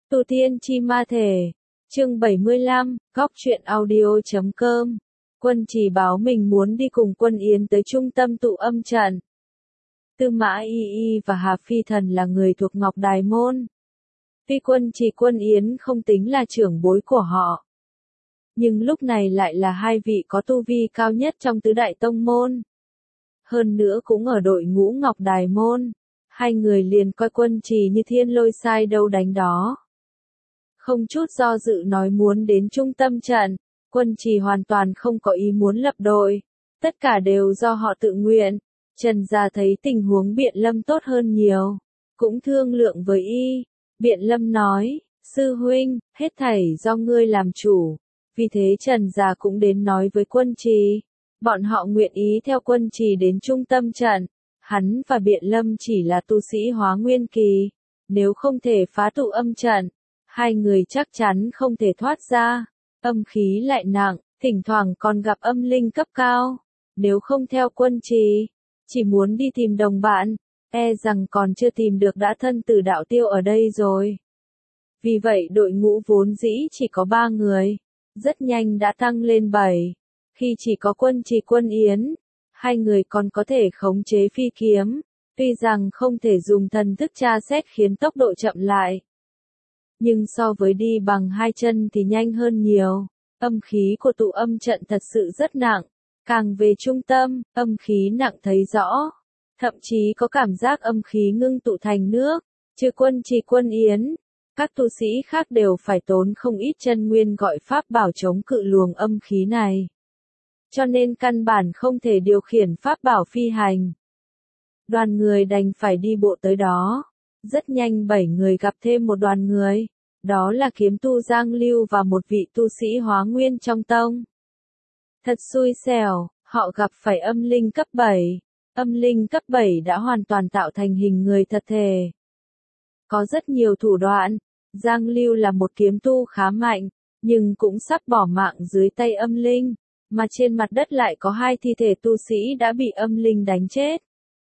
Tu Tiên Chi Ma Thể, chương 75, góc truyện audio.com. Quân Trì báo mình muốn đi cùng Quân Yến tới trung tâm tụ âm trận. Tư Mã Y Y và Hà Phi Thần là người thuộc Ngọc Đài Môn. Tuy Quân Trì Quân Yến không tính là trưởng bối của họ, nhưng lúc này lại là hai vị có tu vi cao nhất trong tứ đại tông môn. Hơn nữa cũng ở đội ngũ Ngọc Đài Môn, hai người liền coi Quân Trì như thiên lôi sai đâu đánh đó. Không chút do dự nói muốn đến trung tâm trận, Quân Trì hoàn toàn không có ý muốn lập đội, tất cả đều do họ tự nguyện. Trần Gia thấy tình huống Biện Lâm tốt hơn nhiều, cũng thương lượng với y. Biện Lâm nói, sư huynh, hết thảy do ngươi làm chủ, vì thế Trần Gia cũng đến nói với Quân Trì. Bọn họ nguyện ý theo Quân Trì đến trung tâm trận, hắn và Biện Lâm chỉ là tu sĩ hóa nguyên kỳ, nếu không thể phá tụ âm trận, hai người chắc chắn không thể thoát ra. Âm khí lại nặng, thỉnh thoảng còn gặp âm linh cấp cao, nếu không theo Quân Trì, chỉ muốn đi tìm đồng bạn, e rằng còn chưa tìm được đã thân tử đạo tiêu ở đây rồi. Vì vậy đội ngũ vốn dĩ chỉ có 3 người, rất nhanh đã tăng lên 7. Khi chỉ có Quân Trì Quân Yến, hai người còn có thể khống chế phi kiếm, tuy rằng không thể dùng thần thức tra xét khiến tốc độ chậm lại, nhưng so với đi bằng hai chân thì nhanh hơn nhiều. Âm khí của tụ âm trận thật sự rất nặng, càng về trung tâm, âm khí nặng thấy rõ, thậm chí có cảm giác âm khí ngưng tụ thành nước. Trừ Quân Trì Quân Yến, các tu sĩ khác đều phải tốn không ít chân nguyên gọi pháp bảo chống cự luồng âm khí này, cho nên căn bản không thể điều khiển pháp bảo phi hành. Đoàn người đành phải đi bộ tới đó. Rất nhanh 7 người gặp thêm một đoàn người, đó là kiếm tu Giang Lưu và một vị tu sĩ hóa nguyên trong tông. Thật xui xẻo, họ gặp phải âm linh cấp 7. Âm linh cấp 7 đã hoàn toàn tạo thành hình người thật thể. Có rất nhiều thủ đoạn, Giang Lưu là một kiếm tu khá mạnh, nhưng cũng sắp bỏ mạng dưới tay âm linh, mà trên mặt đất lại có 2 thi thể tu sĩ đã bị âm linh đánh chết.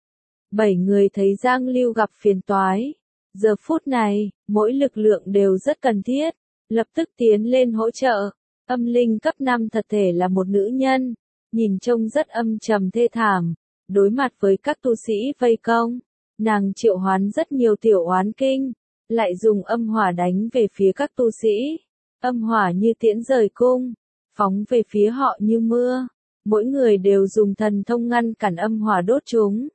7 người thấy Giang Lưu gặp phiền toái. Giờ phút này, mỗi lực lượng đều rất cần thiết, lập tức tiến lên hỗ trợ. Âm linh cấp 5 thật thể là một nữ nhân, nhìn trông rất âm trầm thê thảm, đối mặt với các tu sĩ vây công, nàng triệu hoán rất nhiều tiểu oán kinh, lại dùng âm hỏa đánh về phía các tu sĩ. Âm hỏa như tiễn rời cung, phóng về phía họ như mưa, mỗi người đều dùng thần thông ngăn cản âm hỏa đốt chúng.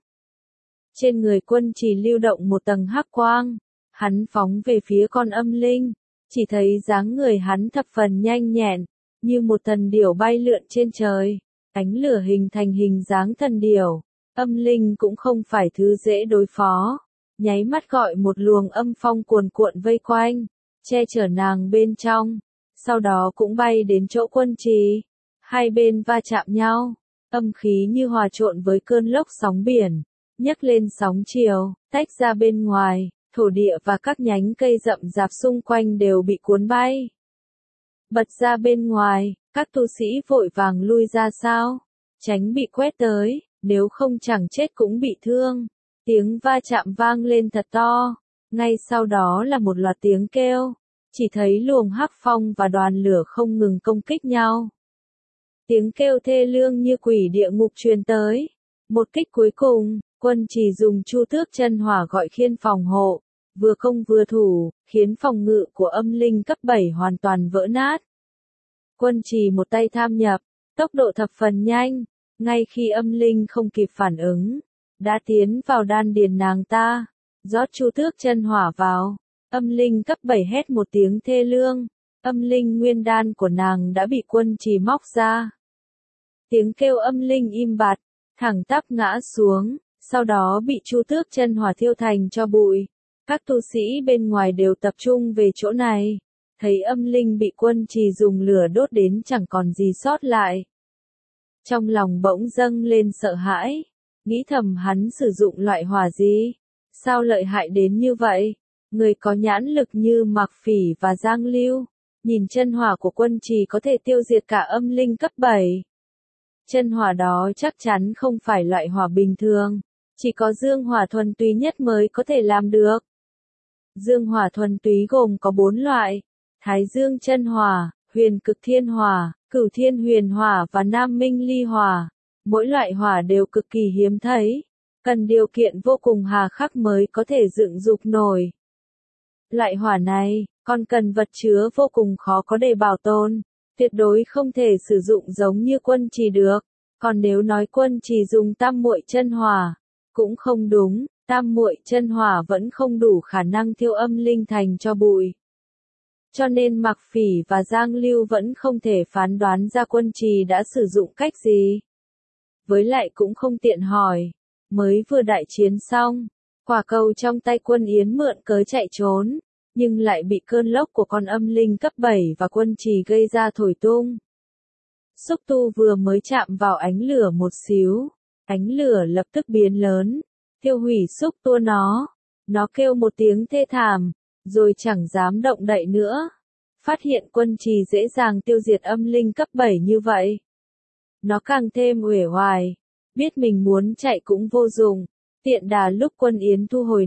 Trên người Quân Trì lưu động một tầng hắc quang, hắn phóng về phía con âm linh, chỉ thấy dáng người hắn thập phần nhanh nhẹn, như một thần điểu bay lượn trên trời, ánh lửa hình thành hình dáng thần điểu. Âm linh cũng không phải thứ dễ đối phó, nháy mắt gọi một luồng âm phong cuồn cuộn vây quanh, che chở nàng bên trong, sau đó cũng bay đến chỗ Quân Trì. Hai bên va chạm nhau, âm khí như hòa trộn với cơn lốc sóng biển, nhấc lên sóng chiều, tách ra bên ngoài, thổ địa và các nhánh cây rậm rạp xung quanh đều bị cuốn bay. Bật ra bên ngoài, các tu sĩ vội vàng lui ra sau, tránh bị quét tới, nếu không chẳng chết cũng bị thương. Tiếng va chạm vang lên thật to, ngay sau đó là một loạt tiếng kêu, chỉ thấy luồng hắc phong và đoàn lửa không ngừng công kích nhau. Tiếng kêu thê lương như quỷ địa ngục truyền tới. Một kích cuối cùng, Quân Trì dùng Chu Tước chân hỏa gọi khiên phòng hộ, vừa công vừa thủ, khiến phòng ngự của âm linh cấp 7 hoàn toàn vỡ nát. Quân Trì một tay tham nhập, tốc độ thập phần nhanh, ngay khi âm linh không kịp phản ứng, đã tiến vào đan điền nàng ta, rót Chu Tước chân hỏa vào. Âm linh cấp 7 hét một tiếng thê lương, âm linh nguyên đan của nàng đã bị Quân Trì móc ra. Tiếng kêu âm linh im bặt, thẳng tắp ngã xuống, sau đó bị Chu Tước chân hỏa thiêu thành tro bụi. Các tu sĩ bên ngoài đều tập trung về chỗ này, thấy âm linh bị Quân Trì dùng lửa đốt đến chẳng còn gì sót lại. Trong lòng bỗng dâng lên sợ hãi, nghĩ thầm hắn sử dụng loại hỏa gì, sao lợi hại đến như vậy. Người có nhãn lực như Mạc Phỉ và Giang Lưu, nhìn chân hỏa của Quân Trì có thể tiêu diệt cả âm linh cấp 7. Chân hỏa đó chắc chắn không phải loại hỏa bình thường, chỉ có dương hỏa thuần túy nhất mới có thể làm được. Dương hỏa thuần túy gồm có 4 loại: Thái Dương chân hỏa, Huyền cực thiên hỏa, Cửu thiên huyền hỏa và Nam minh ly hỏa. Mỗi loại hỏa đều cực kỳ hiếm thấy, cần điều kiện vô cùng hà khắc mới có thể dựng dục nổi. Loại hỏa này còn cần vật chứa vô cùng khó có để bảo tồn, tuyệt đối không thể sử dụng giống như quân trì được. Còn nếu nói quân trì dùng tam muội chân hỏa, cũng không đúng, tam muội chân hỏa vẫn không đủ khả năng thiêu âm linh thành cho bụi. Cho nên Mạc Phỉ và Giang Lưu vẫn không thể phán đoán ra quân trì đã sử dụng cách gì. Với lại cũng không tiện hỏi, mới vừa đại chiến xong, quả cầu trong tay Quân Yến mượn cớ chạy trốn, nhưng lại bị cơn lốc của con âm linh cấp 7 và quân trì gây ra thổi tung. Xúc tu vừa mới chạm vào ánh lửa một xíu, ánh lửa lập tức biến lớn, tiêu hủy xúc tua nó. Nó kêu một tiếng thê thảm, rồi chẳng dám động đậy nữa. Phát hiện quân trì dễ dàng tiêu diệt âm linh cấp 7 như vậy, nó càng thêm uể oải, biết mình muốn chạy cũng vô dụng. Tiện đà lúc Quân Yến thu hồi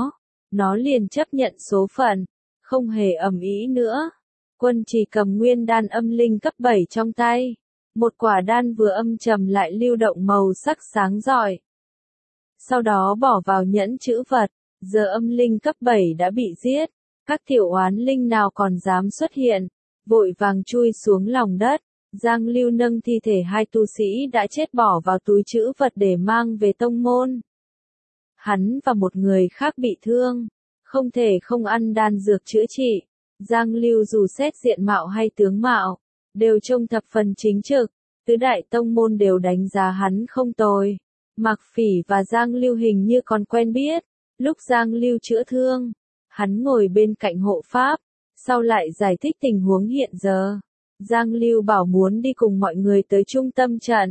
nó liền chấp nhận số phận, không hề ầm ĩ nữa. Quân trì cầm nguyên đan âm linh cấp 7 trong tay, một quả đan vừa âm trầm lại lưu động màu sắc sáng rọi. Sau đó bỏ vào nhẫn chữ vật, giờ âm linh cấp 7 đã bị giết, các tiểu oán linh nào còn dám xuất hiện, vội vàng chui xuống lòng đất. Giang Lưu nâng thi thể hai tu sĩ đã chết bỏ vào túi trữ vật để mang về tông môn. Hắn và một người khác bị thương, không thể không ăn đan dược chữa trị. Giang Lưu dù xét diện mạo hay tướng mạo, đều trông thập phần chính trực, tứ đại tông môn đều đánh giá hắn không tồi. Mạc Phỉ và Giang Lưu hình như còn quen biết, lúc Giang Lưu chữa thương, hắn ngồi bên cạnh hộ pháp, sau lại giải thích tình huống hiện giờ. Giang Lưu bảo muốn đi cùng mọi người tới trung tâm trận.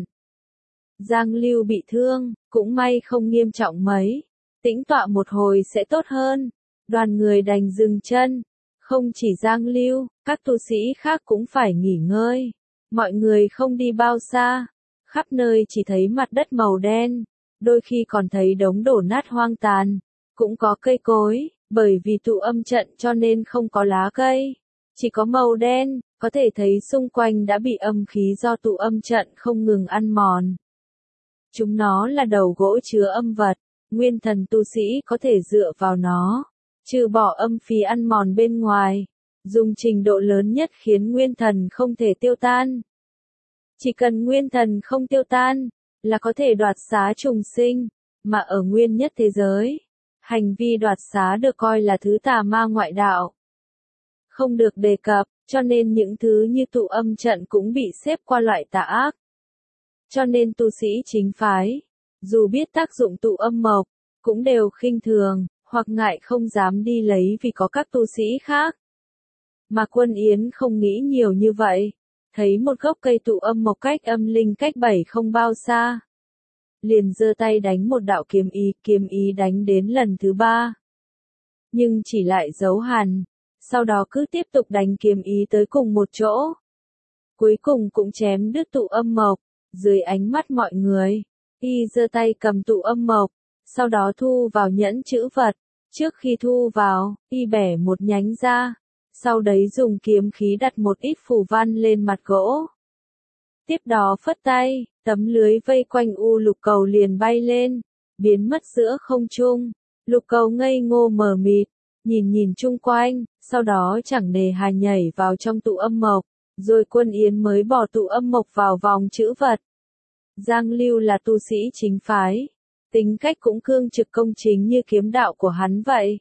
Giang Lưu bị thương, cũng may không nghiêm trọng mấy, tĩnh tọa một hồi sẽ tốt hơn. Đoàn người đành dừng chân, không chỉ Giang Lưu, các tu sĩ khác cũng phải nghỉ ngơi. Mọi người không đi bao xa, khắp nơi chỉ thấy mặt đất màu đen, đôi khi còn thấy đống đổ nát hoang tàn, cũng có cây cối, bởi vì tụ âm trận cho nên không có lá cây, chỉ có màu đen, có thể thấy xung quanh đã bị âm khí do tụ âm trận không ngừng ăn mòn. Chúng nó là đầu gỗ chứa âm vật, nguyên thần tu sĩ có thể dựa vào nó, trừ bỏ âm khí ăn mòn bên ngoài, dùng trình độ lớn nhất khiến nguyên thần không thể tiêu tan. Chỉ cần nguyên thần không tiêu tan, là có thể đoạt xá trùng sinh, mà ở nguyên nhất thế giới, hành vi đoạt xá được coi là thứ tà ma ngoại đạo, không được đề cập, cho nên những thứ như tụ âm trận cũng bị xếp qua loại tà ác. Cho nên tu sĩ chính phái, dù biết tác dụng tụ âm mộc, cũng đều khinh thường, hoặc ngại không dám đi lấy vì có các tu sĩ khác. Mà Quân Yến không nghĩ nhiều như vậy, thấy một gốc cây tụ âm mộc cách âm linh cách 7 không bao xa. Liền giơ tay đánh một đạo kiếm ý đánh đến lần thứ 3. Nhưng chỉ lại giấu hằn, sau đó cứ tiếp tục đánh kiếm ý tới cùng một chỗ. Cuối cùng cũng chém đứt tụ âm mộc, dưới ánh mắt mọi người, y giơ tay cầm tụ âm mộc, sau đó thu vào nhẫn chữ vật. Trước khi thu vào, y bẻ một nhánh ra, sau đấy dùng kiếm khí đặt một ít phù văn lên mặt gỗ. Tiếp đó phất tay, tấm lưới vây quanh u lục cầu liền bay lên, biến mất giữa không trung. Lục cầu ngây ngô mờ mịt, nhìn chung quanh, sau đó chẳng nề hà nhảy vào trong tụ âm mộc, rồi Quân Yến mới bỏ tụ âm mộc vào vòng chữ vật. Giang Lưu là tu sĩ chính phái, tính cách cũng cương trực công chính như kiếm đạo của hắn vậy.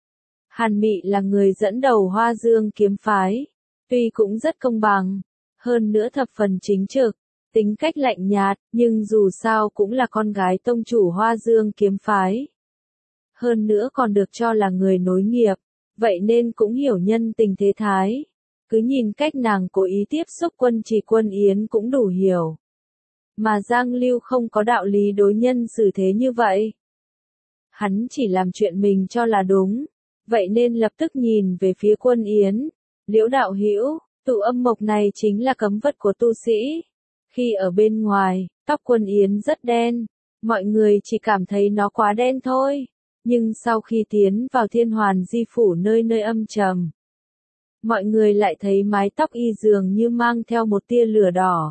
Hàn Mị là người dẫn đầu Hoa Dương kiếm phái, tuy cũng rất công bằng, hơn nữa thập phần chính trực, tính cách lạnh nhạt, nhưng dù sao cũng là con gái tông chủ Hoa Dương kiếm phái. Hơn nữa còn được cho là người nối nghiệp, vậy nên cũng hiểu nhân tình thế thái. Cứ nhìn cách nàng cố ý tiếp xúc Quân Yến cũng đủ hiểu. Mà Giang Lưu không có đạo lý đối nhân xử thế như vậy. Hắn chỉ làm chuyện mình cho là đúng, vậy nên lập tức nhìn về phía Quân Yến. Liễu đạo hữu, tụ âm mộc này chính là cấm vật của tu sĩ. Khi ở bên ngoài, tóc Quân Yến rất đen, mọi người chỉ cảm thấy nó quá đen thôi. Nhưng sau khi tiến vào Thiên Hoàn Di Phủ nơi nơi âm trầm, mọi người lại thấy mái tóc y dường như mang theo một tia lửa đỏ.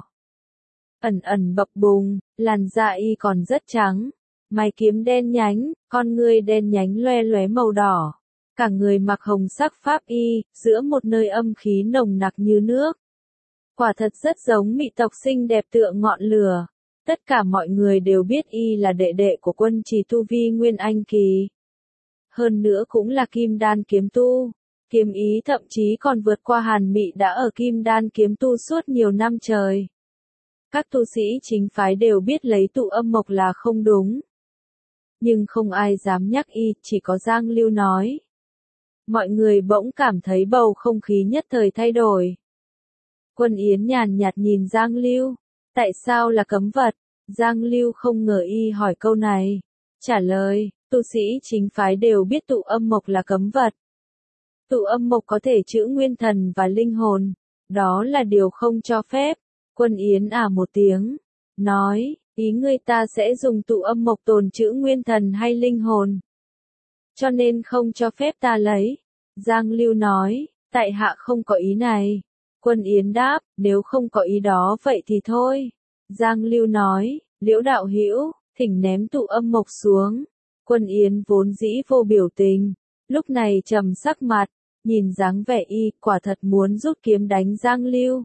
Ẩn ẩn bập bùng, làn da y còn rất trắng, mày kiếm đen nhánh, con ngươi đen nhánh loe loé màu đỏ. Cả người mặc hồng sắc pháp y, giữa một nơi âm khí nồng nặc như nước. Quả thật rất giống mỹ tộc xinh đẹp tựa ngọn lửa. Tất cả mọi người đều biết y là đệ đệ của Quân Trì tu vi Nguyên Anh kỳ. Hơn nữa cũng là kim đan kiếm tu. Kiếm ý thậm chí còn vượt qua Hàn Mị đã ở kim đan kiếm tu suốt nhiều năm trời. Các tu sĩ chính phái đều biết lấy tụ âm mộc là không đúng. Nhưng không ai dám nhắc y, chỉ có Giang Lưu nói. Mọi người bỗng cảm thấy bầu không khí nhất thời thay đổi. Quân Yến nhàn nhạt nhìn Giang Lưu. Tại sao là cấm vật? Giang Lưu không ngờ y hỏi câu này. Trả lời, tu sĩ chính phái đều biết tụ âm mộc là cấm vật. Tụ âm mộc có thể trữ nguyên thần và linh hồn. Đó là điều không cho phép. Quân Yến một tiếng. Nói, ý người ta sẽ dùng tụ âm mộc tồn trữ nguyên thần hay linh hồn. Cho nên không cho phép ta lấy. Giang Lưu nói, tại hạ không có ý này. Quân Yến đáp, nếu không có ý đó vậy thì thôi. Giang Lưu nói, Liễu đạo hữu, thỉnh ném tụ âm mộc xuống. Quân Yến vốn dĩ vô biểu tình, lúc này trầm sắc mặt, nhìn dáng vẻ y, quả thật muốn rút kiếm đánh Giang Lưu.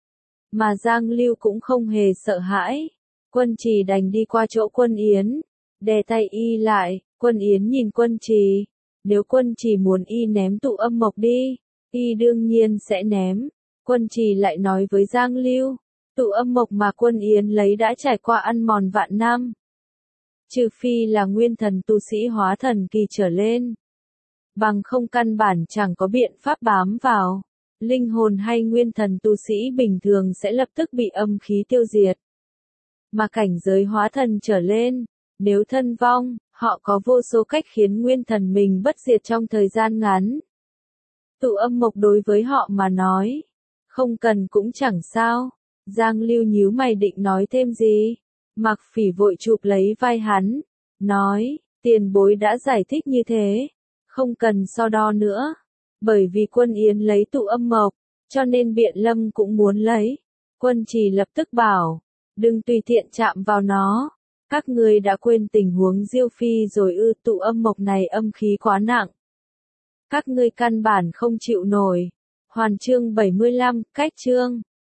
Mà Giang Lưu cũng không hề sợ hãi. Quân Trì đành đi qua chỗ Quân Yến, đè tay y lại. Quân Yến nhìn Quân Trì, nếu Quân Trì muốn y ném tụ âm mộc đi, y đương nhiên sẽ ném. Quân Trì lại nói với Giang Lưu, tụ âm mộc mà Quân Yến lấy đã trải qua ăn mòn vạn năm. Trừ phi là nguyên thần tu sĩ hóa thần kỳ trở lên. Bằng không căn bản chẳng có biện pháp bám vào. Linh hồn hay nguyên thần tu sĩ bình thường sẽ lập tức bị âm khí tiêu diệt. Mà cảnh giới hóa thần trở lên, nếu thân vong, họ có vô số cách khiến nguyên thần mình bất diệt trong thời gian ngắn. Tụ âm mộc đối với họ mà nói, không cần cũng chẳng sao. Giang Lưu nhíu mày định nói thêm gì. Mạc Phỉ vội chụp lấy vai hắn, nói, tiền bối đã giải thích như thế, không cần so đo nữa. Bởi vì Quân Yến lấy tụ âm mộc, cho nên Biện Lâm cũng muốn lấy. Quân Trì lập tức bảo, đừng tùy tiện chạm vào nó. Các ngươi đã quên tình huống Diêu Phi rồi ư? Tụ âm mộc này âm khí quá nặng. Các ngươi căn bản không chịu nổi. Hoàn chương 75, cách chương.